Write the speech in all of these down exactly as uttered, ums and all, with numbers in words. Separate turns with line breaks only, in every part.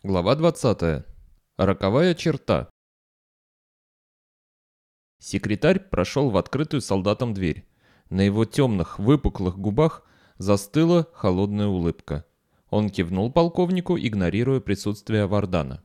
Глава двадцатая. Роковая черта. Секретарь прошел в открытую солдатам дверь. На его темных, выпуклых губах застыла холодная улыбка. Он кивнул полковнику, игнорируя присутствие Вардана.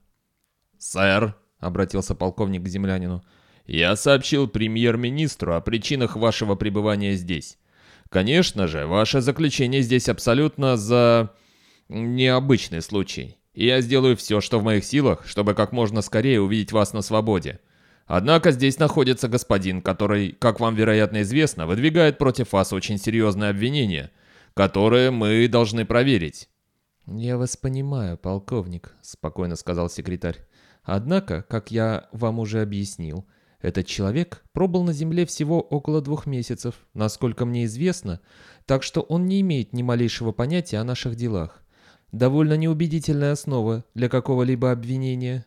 «Сэр», — обратился полковник к землянину, — «я сообщил премьер-министру о причинах вашего пребывания здесь. Конечно же, ваше заключение здесь абсолютно за... необычный случай. И я сделаю все, что в моих силах, чтобы как можно скорее увидеть вас на свободе. Однако здесь находится господин, который, как вам вероятно известно, выдвигает против вас очень серьезные обвинения, которые мы должны проверить». «Я вас понимаю, полковник», — спокойно сказал секретарь. «Однако, как я вам уже объяснил, этот человек пробыл на земле всего около двух месяцев, насколько мне известно, так что он не имеет ни малейшего понятия о наших делах. Довольно неубедительная основа для какого-либо обвинения».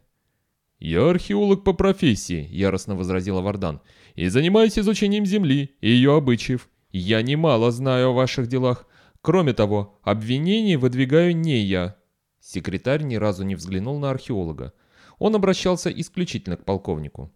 «Я археолог по профессии», — яростно возразил Вардан, «и занимаюсь изучением Земли и ее обычаев. Я немало знаю о ваших делах. Кроме того, обвинений выдвигаю не я». Секретарь ни разу не взглянул на археолога. Он обращался исключительно к полковнику.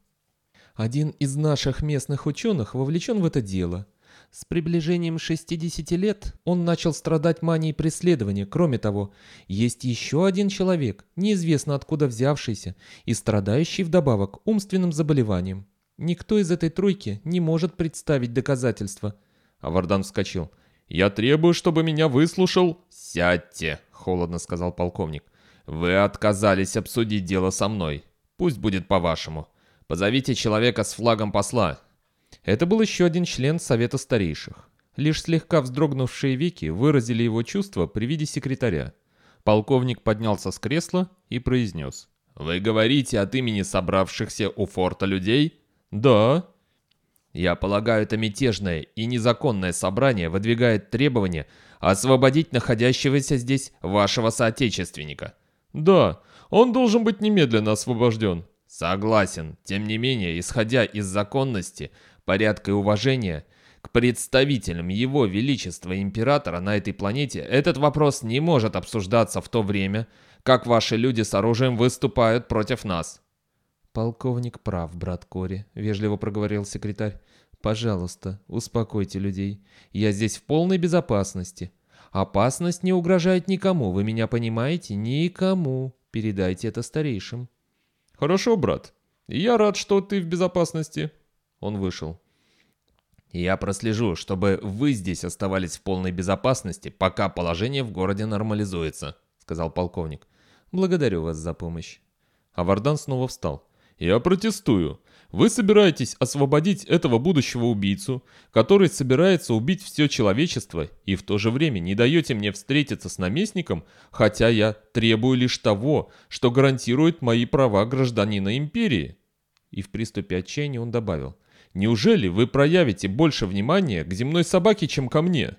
«Один из наших местных ученых вовлечен в это дело. С приближением шестидесяти лет он начал страдать манией преследования. Кроме того, есть еще один человек, неизвестно откуда взявшийся и страдающий вдобавок умственным заболеванием. Никто из этой тройки не может представить доказательства». А Вардан вскочил. «Я требую, чтобы меня выслушал...» «Сядьте», — холодно сказал полковник. «Вы отказались обсудить дело со мной. Пусть будет по-вашему. Позовите человека с флагом посла». Это был еще один член Совета Старейших. Лишь слегка вздрогнувшие веки выразили его чувства при виде секретаря. Полковник поднялся с кресла и произнес. «Вы говорите от имени собравшихся у форта людей?» «Да». «Я полагаю, это мятежное и незаконное собрание выдвигает требование освободить находящегося здесь вашего соотечественника». «Да, он должен быть немедленно освобожден». «Согласен. Тем не менее, исходя из законности, порядка и уважения к представителям Его Величества Императора на этой планете, этот вопрос не может обсуждаться в то время, как ваши люди с оружием выступают против нас». «Полковник прав, брат Кори», — вежливо проговорил секретарь. «Пожалуйста, успокойте людей. Я здесь в полной безопасности. Опасность не угрожает никому, вы меня понимаете? Никому. Передайте это старейшим». «Хорошо, брат. Я рад, что ты в безопасности». Он вышел. «Я прослежу, чтобы вы здесь оставались в полной безопасности, пока положение в городе нормализуется», — сказал полковник. «Благодарю вас за помощь». А Вардан снова встал. «Я протестую. Вы собираетесь освободить этого будущего убийцу, который собирается убить все человечество, и в то же время не даете мне встретиться с наместником, хотя я требую лишь того, что гарантирует мои права гражданина империи». И в приступе отчаяния он добавил. «Неужели вы проявите больше внимания к земной собаке, чем ко мне?»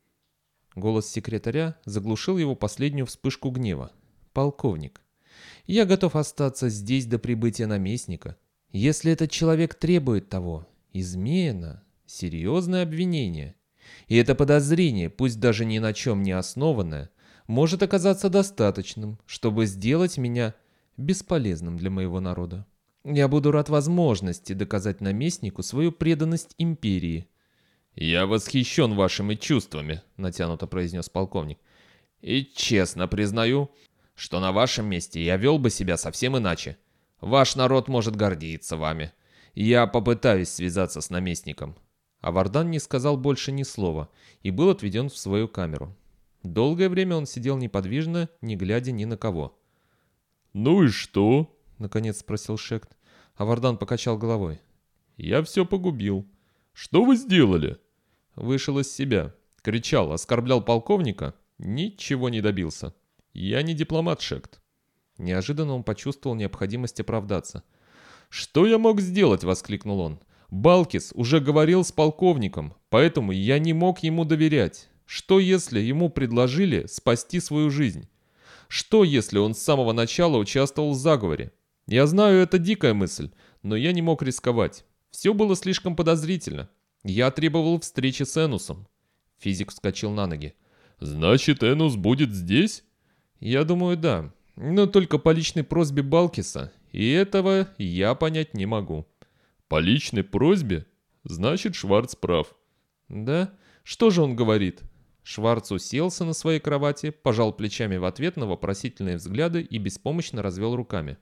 Голос секретаря заглушил его последнюю вспышку гнева. «Полковник, я готов остаться здесь до прибытия наместника. Если этот человек требует того, измена, серьезное обвинение, и это подозрение, пусть даже ни на чем не основанное, может оказаться достаточным, чтобы сделать меня бесполезным для моего народа. Я буду рад возможности доказать наместнику свою преданность империи». «Я восхищен вашими чувствами», — натянуто произнес полковник. «И честно признаю, что на вашем месте я вел бы себя совсем иначе. Ваш народ может гордиться вами. Я попытаюсь связаться с наместником». А Вардан не сказал больше ни слова и был отведен в свою камеру. Долгое время он сидел неподвижно, не глядя ни на кого. «Ну и что?» — наконец спросил Шект. А Вардан покачал головой. «Я все погубил». «Что вы сделали?» «Вышел из себя. Кричал, оскорблял полковника. Ничего не добился. Я не дипломат, Шект». Неожиданно он почувствовал необходимость оправдаться. «Что я мог сделать?» — воскликнул он. «Балкис уже говорил с полковником, поэтому я не мог ему доверять. Что если ему предложили спасти свою жизнь? Что если он с самого начала участвовал в заговоре? Я знаю, это дикая мысль, но я не мог рисковать. Все было слишком подозрительно. Я требовал встречи с Энусом». Физик вскочил на ноги. «Значит, Энус будет здесь?» «Я думаю, да. Но только по личной просьбе Балкиса, и этого я понять не могу». «По личной просьбе? Значит, Шварц прав». «Да? Что же он говорит?» Шварц уселся на своей кровати, пожал плечами в ответ на вопросительные взгляды и беспомощно развел руками.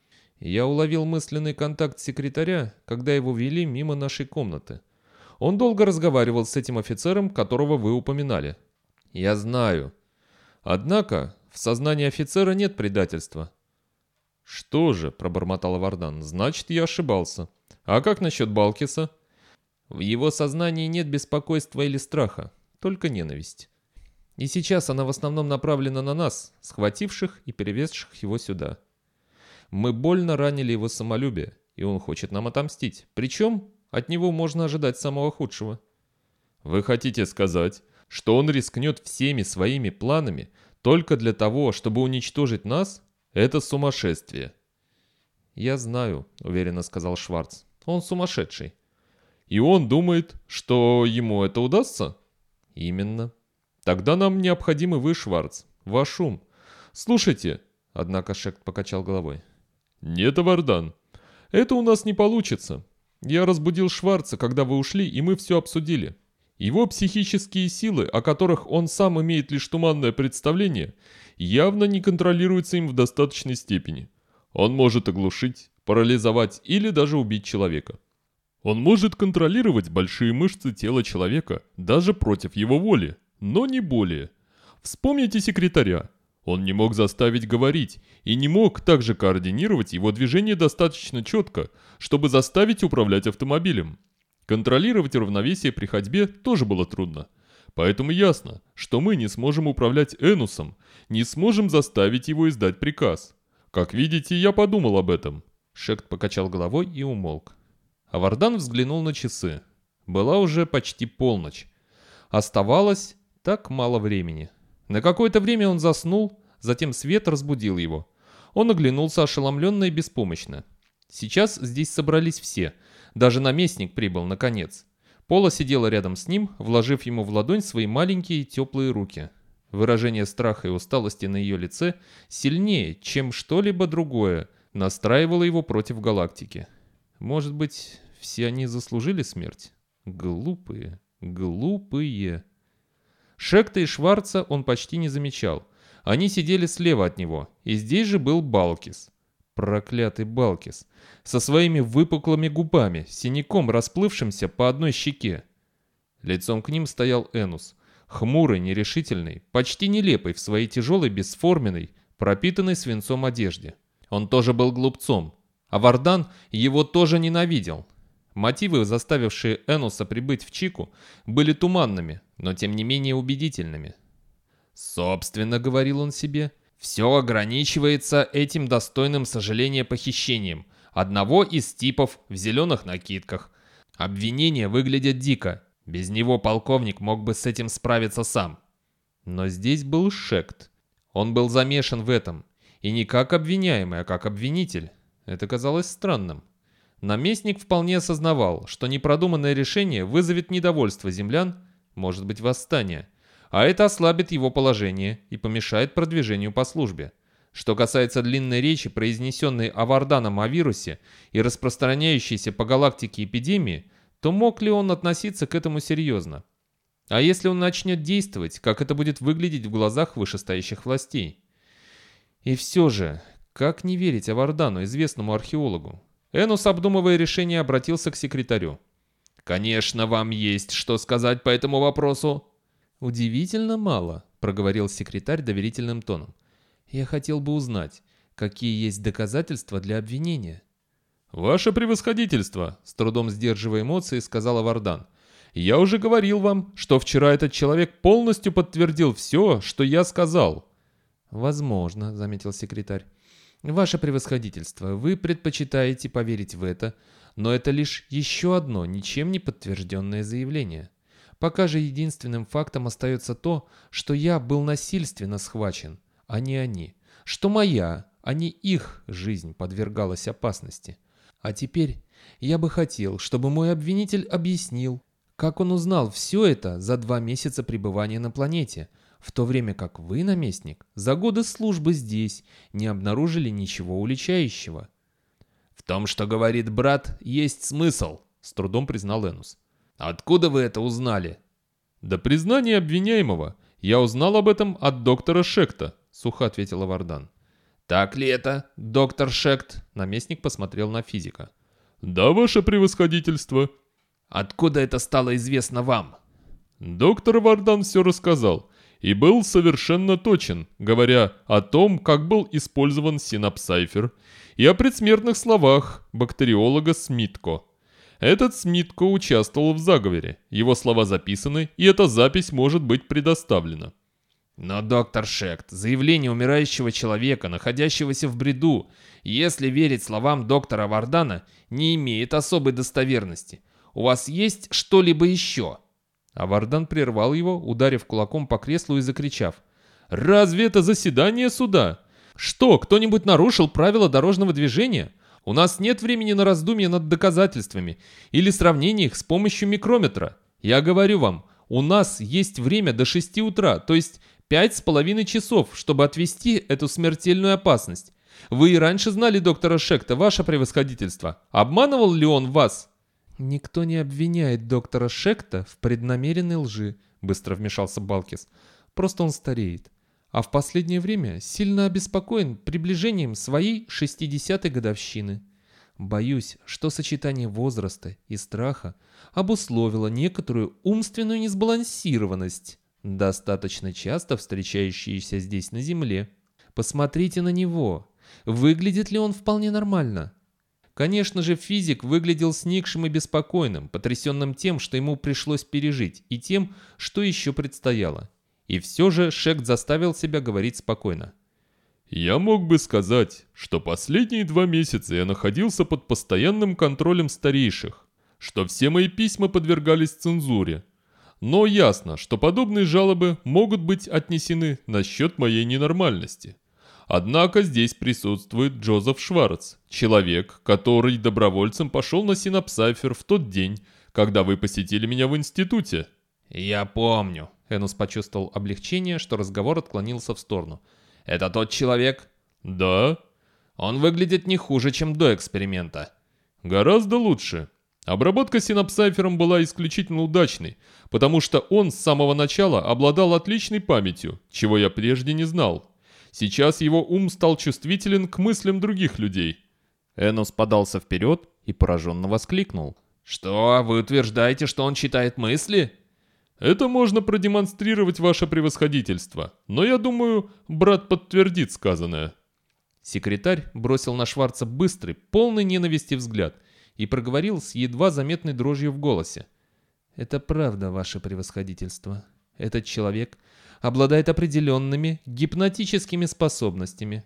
Я уловил мысленный контакт секретаря, когда его вели мимо нашей комнаты. Он долго разговаривал с этим офицером, которого вы упоминали. Я знаю. Однако в сознании офицера нет предательства. Что же, пробормотал Вардан, значит, я ошибался. А как насчет Балкиса? В его сознании нет беспокойства или страха, только ненависть. И сейчас она в основном направлена на нас, схвативших и перевезших его сюда. Мы больно ранили его самолюбие, и он хочет нам отомстить. Причем от него можно ожидать самого худшего. Вы хотите сказать, что он рискнет всеми своими планами только для того, чтобы уничтожить нас? Это сумасшествие. Я знаю, уверенно сказал Шварц. Он сумасшедший. И он думает, что ему это удастся? Именно. Тогда нам необходимы вы, Шварц, ваш ум. Слушайте, однако Шект покачал головой. Нет, Вардан, это у нас не получится. Я разбудил Шварца, когда вы ушли, и мы все обсудили. Его психические силы, о которых он сам имеет лишь туманное представление, явно не контролируются им в достаточной степени. Он может оглушить, парализовать или даже убить человека. Он может контролировать большие мышцы тела человека, даже против его воли, но не более. Вспомните секретаря. Он не мог заставить говорить и не мог также координировать его движения достаточно четко, чтобы заставить управлять автомобилем. Контролировать равновесие при ходьбе тоже было трудно. Поэтому ясно, что мы не сможем управлять Энусом, не сможем заставить его издать приказ. Как видите, я подумал об этом. Шект покачал головой и умолк. А Вардан взглянул на часы. Была уже почти полночь. Оставалось так мало времени. На какое-то время он заснул, затем свет разбудил его. Он оглянулся ошеломленно и беспомощно. Сейчас здесь собрались все. Даже наместник прибыл, наконец. Пола сидела рядом с ним, вложив ему в ладонь свои маленькие теплые руки. Выражение страха и усталости на ее лице сильнее, чем что-либо другое, настраивало его против галактики. Может быть, все они заслужили смерть? Глупые, глупые. Шекта и Шварца он почти не замечал. Они сидели слева от него, и здесь же был Балкис. Проклятый Балкис. Со своими выпуклыми губами, синяком расплывшимся по одной щеке. Лицом к ним стоял Энус. Хмурый, нерешительный, почти нелепый в своей тяжелой, бесформенной, пропитанной свинцом одежде. Он тоже был глупцом. А Вардан его тоже ненавидел. Мотивы, заставившие Энуса прибыть в Чику, были туманными, но тем не менее убедительными. «Собственно, — говорил он себе, — все ограничивается этим достойным сожаления похищением одного из типов в зеленых накидках. Обвинения выглядят дико. Без него полковник мог бы с этим справиться сам». Но здесь был Шект. Он был замешан в этом. И не как обвиняемый, а как обвинитель. Это казалось странным. Наместник вполне осознавал, что непродуманное решение вызовет недовольство землян, может быть, восстание, а это ослабит его положение и помешает продвижению по службе. Что касается длинной речи, произнесенной Аварданом о вирусе и распространяющейся по галактике эпидемии, то мог ли он относиться к этому серьезно? А если он начнет действовать, как это будет выглядеть в глазах вышестоящих властей? И все же, как не верить Авардану, известному археологу? Энус, обдумывая решение, обратился к секретарю. «Конечно, вам есть что сказать по этому вопросу?» «Удивительно мало», — проговорил секретарь доверительным тоном. «Я хотел бы узнать, какие есть доказательства для обвинения». «Ваше превосходительство», — с трудом сдерживая эмоции, сказал Вардан. «Я уже говорил вам, что вчера этот человек полностью подтвердил все, что я сказал». «Возможно», — заметил секретарь. «Ваше превосходительство, вы предпочитаете поверить в это, но это лишь еще одно ничем не подтвержденное заявление. Пока же единственным фактом остается то, что я был насильственно схвачен, а не они, что моя, а не их жизнь подвергалась опасности. А теперь я бы хотел, чтобы мой обвинитель объяснил, как он узнал все это за два месяца пребывания на планете, в то время как вы, наместник, за годы службы здесь не обнаружили ничего уличающего».
«В том, что говорит брат, есть смысл», — с трудом признал Энус. «Откуда вы это узнали?»
«До признания обвиняемого я узнал об этом от доктора Шекта», — сухо ответил Вардан.
«Так ли это, доктор Шект?»
Наместник посмотрел на физика.
«Да, ваше превосходительство».
«Откуда это стало известно вам?»
Доктор Вардан все рассказал и был совершенно точен, говоря о том, как был использован синапсайфер, и о предсмертных словах бактериолога Смитко. Этот Смитко участвовал в заговоре, его слова записаны, и эта запись может быть предоставлена.
«Но, доктор Шект, заявление умирающего человека, находящегося в бреду, если верить словам доктора Вардана, не имеет особой достоверности. У вас есть что-либо еще?»
А Вардан прервал его, ударив кулаком по креслу и закричав: «Разве это заседание суда? Что, кто-нибудь нарушил правила дорожного движения? У нас нет времени на раздумья над доказательствами или сравнение их с помощью микрометра. Я говорю вам, у нас есть время до шести утра, то есть пять с половиной часов, чтобы отвести эту смертельную опасность. Вы и раньше знали доктора Шекта, ваше превосходительство. Обманывал ли он вас?» «Никто не обвиняет доктора Шекта в преднамеренной лжи», — быстро вмешался Балкис. «Просто он стареет. А в последнее время сильно обеспокоен приближением своей шестидесятой годовщины. Боюсь, что сочетание возраста и страха обусловило некоторую умственную несбалансированность, достаточно часто встречающуюся здесь на Земле. Посмотрите на него. Выглядит ли он вполне нормально?» Конечно же, физик выглядел сникшим и беспокойным, потрясенным тем, что ему пришлось пережить, и тем, что еще предстояло. И все же Шект заставил себя говорить спокойно.
«Я мог бы сказать, что последние два месяца я находился под постоянным контролем старейших, что все мои письма подвергались цензуре. Но ясно, что подобные жалобы могут быть отнесены насчет моей ненормальности. Однако здесь присутствует Джозеф Шварц, человек, который добровольцем пошел на синапсайфер в тот день, когда вы посетили меня в институте».
«Я помню».
Энус почувствовал облегчение, что разговор отклонился в сторону. «Это тот человек?»
«Да».
«Он выглядит не хуже, чем до эксперимента».
«Гораздо лучше. Обработка синапсайфером была исключительно удачной, потому что он с самого начала обладал отличной памятью, чего я прежде не знал. Сейчас его ум стал чувствителен к мыслям других людей».
Энус подался вперед и пораженно воскликнул.
«Что, вы утверждаете, что он читает мысли?»
«Это можно продемонстрировать, ваше превосходительство, но я думаю, брат подтвердит сказанное».
Секретарь бросил на Шварца быстрый, полный ненависти взгляд и проговорил с едва заметной дрожью в голосе. «Это правда, ваше превосходительство. Этот человек обладает определенными гипнотическими способностями.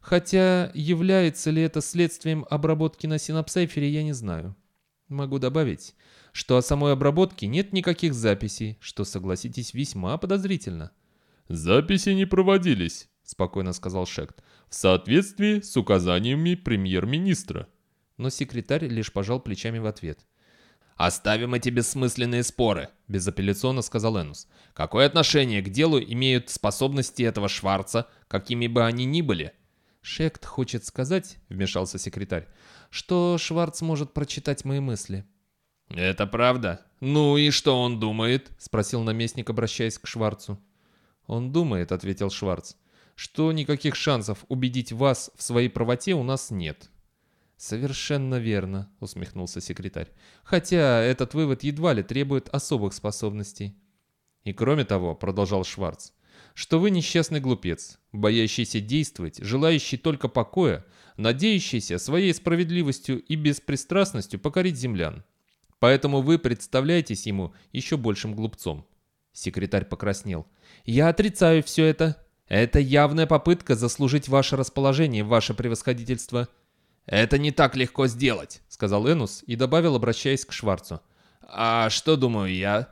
Хотя является ли это следствием обработки на синапсайфере, я не знаю. Могу добавить, что о самой обработке нет никаких записей, что, согласитесь, весьма подозрительно».
«Записи не проводились», —
спокойно сказал Шект,
«в соответствии с указаниями премьер-министра».
Но секретарь лишь пожал плечами в ответ.
«Оставим эти бессмысленные споры», — безапелляционно сказал Энус. «Какое отношение к делу имеют способности этого Шварца, какими бы они ни были?»
«Шект хочет сказать», — вмешался секретарь, «что Шварц может прочитать мои мысли».
«Это правда? Ну и что он думает?»
— спросил наместник, обращаясь к Шварцу. «Он думает», — ответил Шварц, «что никаких шансов убедить вас в своей правоте у нас нет». «Совершенно верно», — усмехнулся секретарь. «Хотя этот вывод едва ли требует особых способностей». «И кроме того», — продолжал Шварц, «что вы несчастный глупец, боящийся действовать, желающий только покоя, надеющийся своей справедливостью и беспристрастностью покорить землян. Поэтому вы представляетесь ему еще большим глупцом». Секретарь покраснел. «Я отрицаю все это. Это явная попытка заслужить ваше расположение, ваше превосходительство».
«Это не так легко сделать»,
— сказал Энус и добавил, обращаясь к Шварцу.
«А что думаю я?»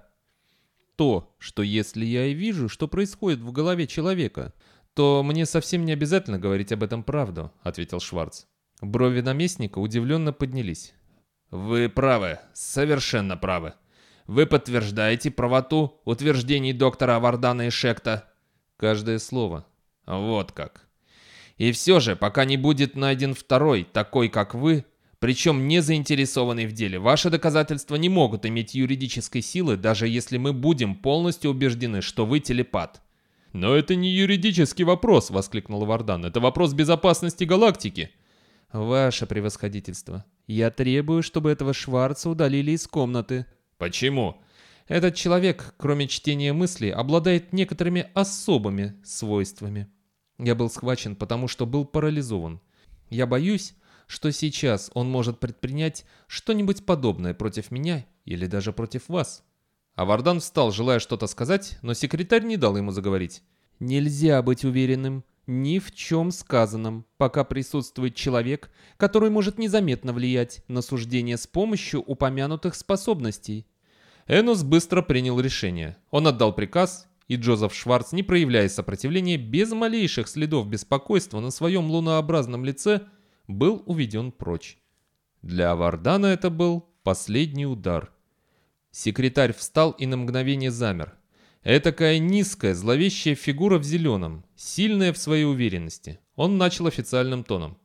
«То, что если я и вижу, что происходит в голове человека, то мне совсем не обязательно говорить об этом правду», — ответил Шварц. Брови наместника удивленно поднялись.
«Вы правы, совершенно правы. Вы подтверждаете правоту утверждений доктора Вардана и Шекта?» Каждое слово. Вот как. И все же, пока не будет найден второй, такой как вы, причем не заинтересованный в деле, ваши доказательства не могут иметь юридической силы, даже если мы будем полностью убеждены, что вы телепат.
«Но это не юридический вопрос», — воскликнул Вардан. «Это вопрос безопасности галактики».
«Ваше превосходительство, я требую, чтобы этого Шварца удалили из комнаты».
«Почему?»
«Этот человек, кроме чтения мыслей, обладает некоторыми особыми свойствами. Я был схвачен, потому что был парализован. Я боюсь, что сейчас он может предпринять что-нибудь подобное против меня или даже против вас».
А Вардан встал, желая что-то сказать, но секретарь не дал ему заговорить.
«Нельзя быть уверенным ни в чем сказанном, пока присутствует человек, который может незаметно влиять на суждение с помощью упомянутых способностей».
Энос быстро принял решение. Он отдал приказ, и Джозеф Шварц, не проявляя сопротивления, без малейших следов беспокойства на своем лунообразном лице, был уведен прочь. Для Вардана это был последний удар. Секретарь встал и на мгновение замер. Этакая низкая, зловещая фигура в зеленом, сильная в своей уверенности. Он начал официальным тоном.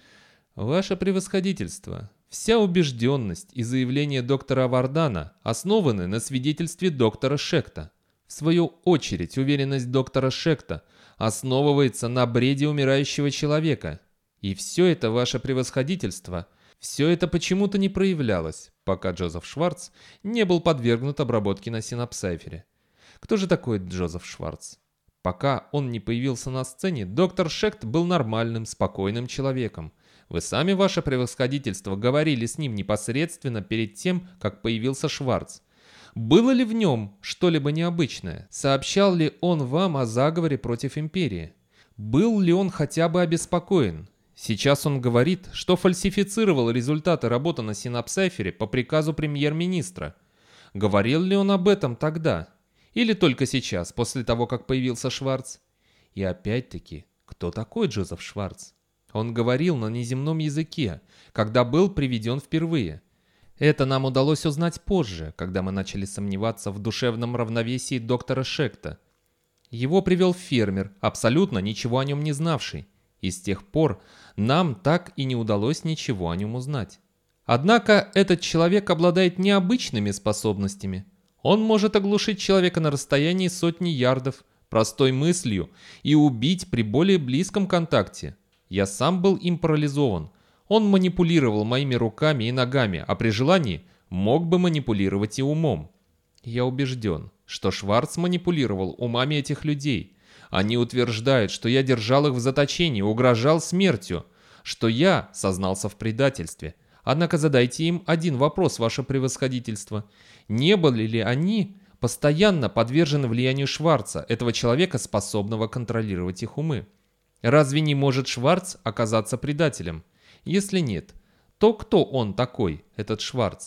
«Ваше превосходительство, вся убежденность и заявления доктора Вардана основаны на свидетельстве доктора Шекта. В свою очередь, уверенность доктора Шекта основывается на бреде умирающего человека. И все это, ваше превосходительство, все это почему-то не проявлялось, пока Джозеф Шварц не был подвергнут обработке на синапсайфере. Кто же такой Джозеф Шварц? Пока он не появился на сцене, доктор Шект был нормальным, спокойным человеком. Вы сами, ваше превосходительство, говорили с ним непосредственно перед тем, как появился Шварц. Было ли в нем что-либо необычное? Сообщал ли он вам о заговоре против империи? Был ли он хотя бы обеспокоен? Сейчас он говорит, что фальсифицировал результаты работы на синапсайфере по приказу премьер-министра. Говорил ли он об этом тогда? Или только сейчас, после того, как появился Шварц? И опять-таки, кто такой Джозеф Шварц? Он говорил на неземном языке, когда был приведен впервые. Это нам удалось узнать позже, когда мы начали сомневаться в душевном равновесии доктора Шекта. Его привел фермер, абсолютно ничего о нем не знавший. И с тех пор нам так и не удалось ничего о нем узнать. Однако этот человек обладает необычными способностями. Он может оглушить человека на расстоянии сотни ярдов простой мыслью и убить при более близком контакте. Я сам был им парализован. Он манипулировал моими руками и ногами, а при желании мог бы манипулировать и умом. Я убежден, что Шварц манипулировал умами этих людей. Они утверждают, что я держал их в заточении, угрожал смертью, что я сознался в предательстве. Однако задайте им один вопрос, ваше превосходительство. Не были ли они постоянно подвержены влиянию Шварца, этого человека, способного контролировать их умы? Разве не может Шварц оказаться предателем? Если нет, то кто он такой, этот Шварц?»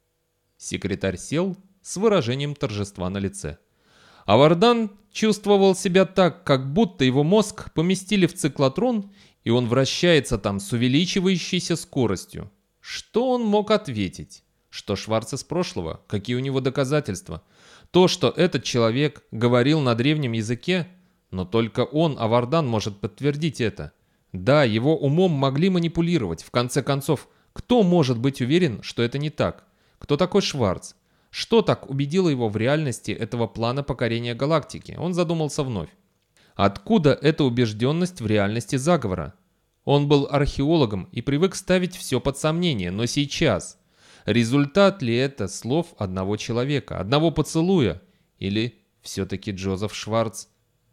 Секретарь сел с выражением торжества на лице. А Вардан чувствовал себя так, как будто его мозг поместили в циклотрон, и он вращается там с увеличивающейся скоростью. Что он мог ответить? Что Шварц из прошлого? Какие у него доказательства? То, что этот человек говорил на древнем языке? Но только он, а Вардан, может подтвердить это. Да, его умом могли манипулировать. В конце концов, кто может быть уверен, что это не так? Кто такой Шварц? Что так убедило его в реальности этого плана покорения галактики? Он задумался вновь. Откуда эта убежденность в реальности заговора? Он был археологом и привык ставить все под сомнение, но сейчас... Результат ли это слов одного человека, одного поцелуя? Или все-таки Джозеф Шварц?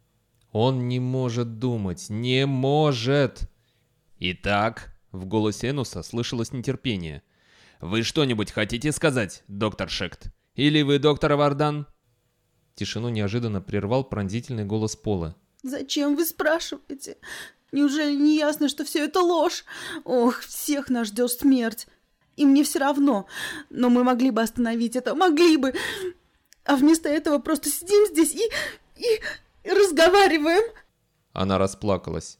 Он не может думать, не может! «Итак», — в голосе Энуса слышалось нетерпение, — «вы что-нибудь хотите сказать, доктор Шект? Или вы доктор Вардан?» Тишину неожиданно прервал пронзительный голос Пола.
«Зачем вы спрашиваете? Неужели не ясно, что все это ложь? Ох, всех нас ждет смерть. И мне все равно. Но мы могли бы остановить это, могли бы. А вместо этого просто сидим здесь и... и... разговариваем».
Она расплакалась.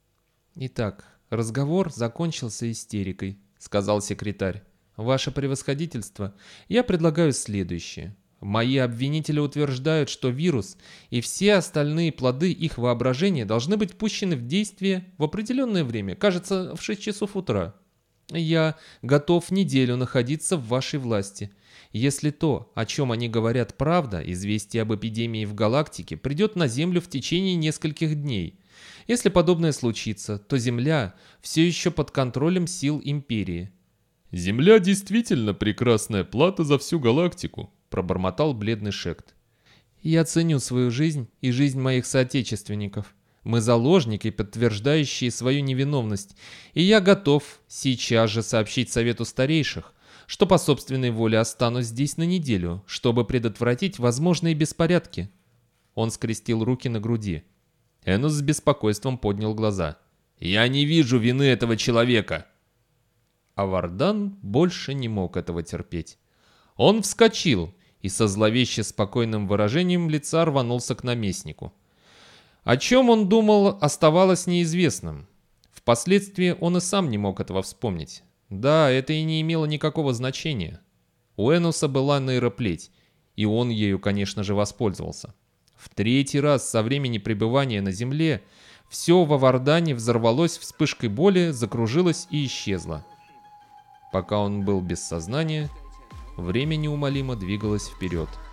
«Итак, разговор закончился истерикой», — сказал секретарь. «Ваше превосходительство, я предлагаю следующее. Мои обвинители утверждают, что вирус и все остальные плоды их воображения должны быть пущены в действие в определенное время, кажется, в шесть часов утра. Я готов неделю находиться в вашей власти. Если то, о чем они говорят, правда, известие об эпидемии в галактике придет на Землю в течение нескольких дней. Если подобное случится, то Земля все еще под контролем сил Империи.
«Земля действительно прекрасная плата за всю галактику», —
пробормотал бледный Шект. «Я ценю свою жизнь и жизнь моих соотечественников. Мы заложники, подтверждающие свою невиновность, и я готов сейчас же сообщить Совету Старейших, что по собственной воле останусь здесь на неделю, чтобы предотвратить возможные беспорядки». Он скрестил руки на груди. Энос с беспокойством поднял глаза. «Я не вижу вины этого человека!» А Вардан больше не мог этого терпеть. Он вскочил и со зловеще спокойным выражением лица рванулся к наместнику. О чем он думал, оставалось неизвестным. Впоследствии он и сам не мог этого вспомнить. Да, это и не имело никакого значения. У Эноса была нейроплеть, и он ею, конечно же, воспользовался. В третий раз со времени пребывания на Земле все во Вардане взорвалось вспышкой боли, закружилось и исчезло. Пока он был без сознания, время неумолимо двигалось вперед.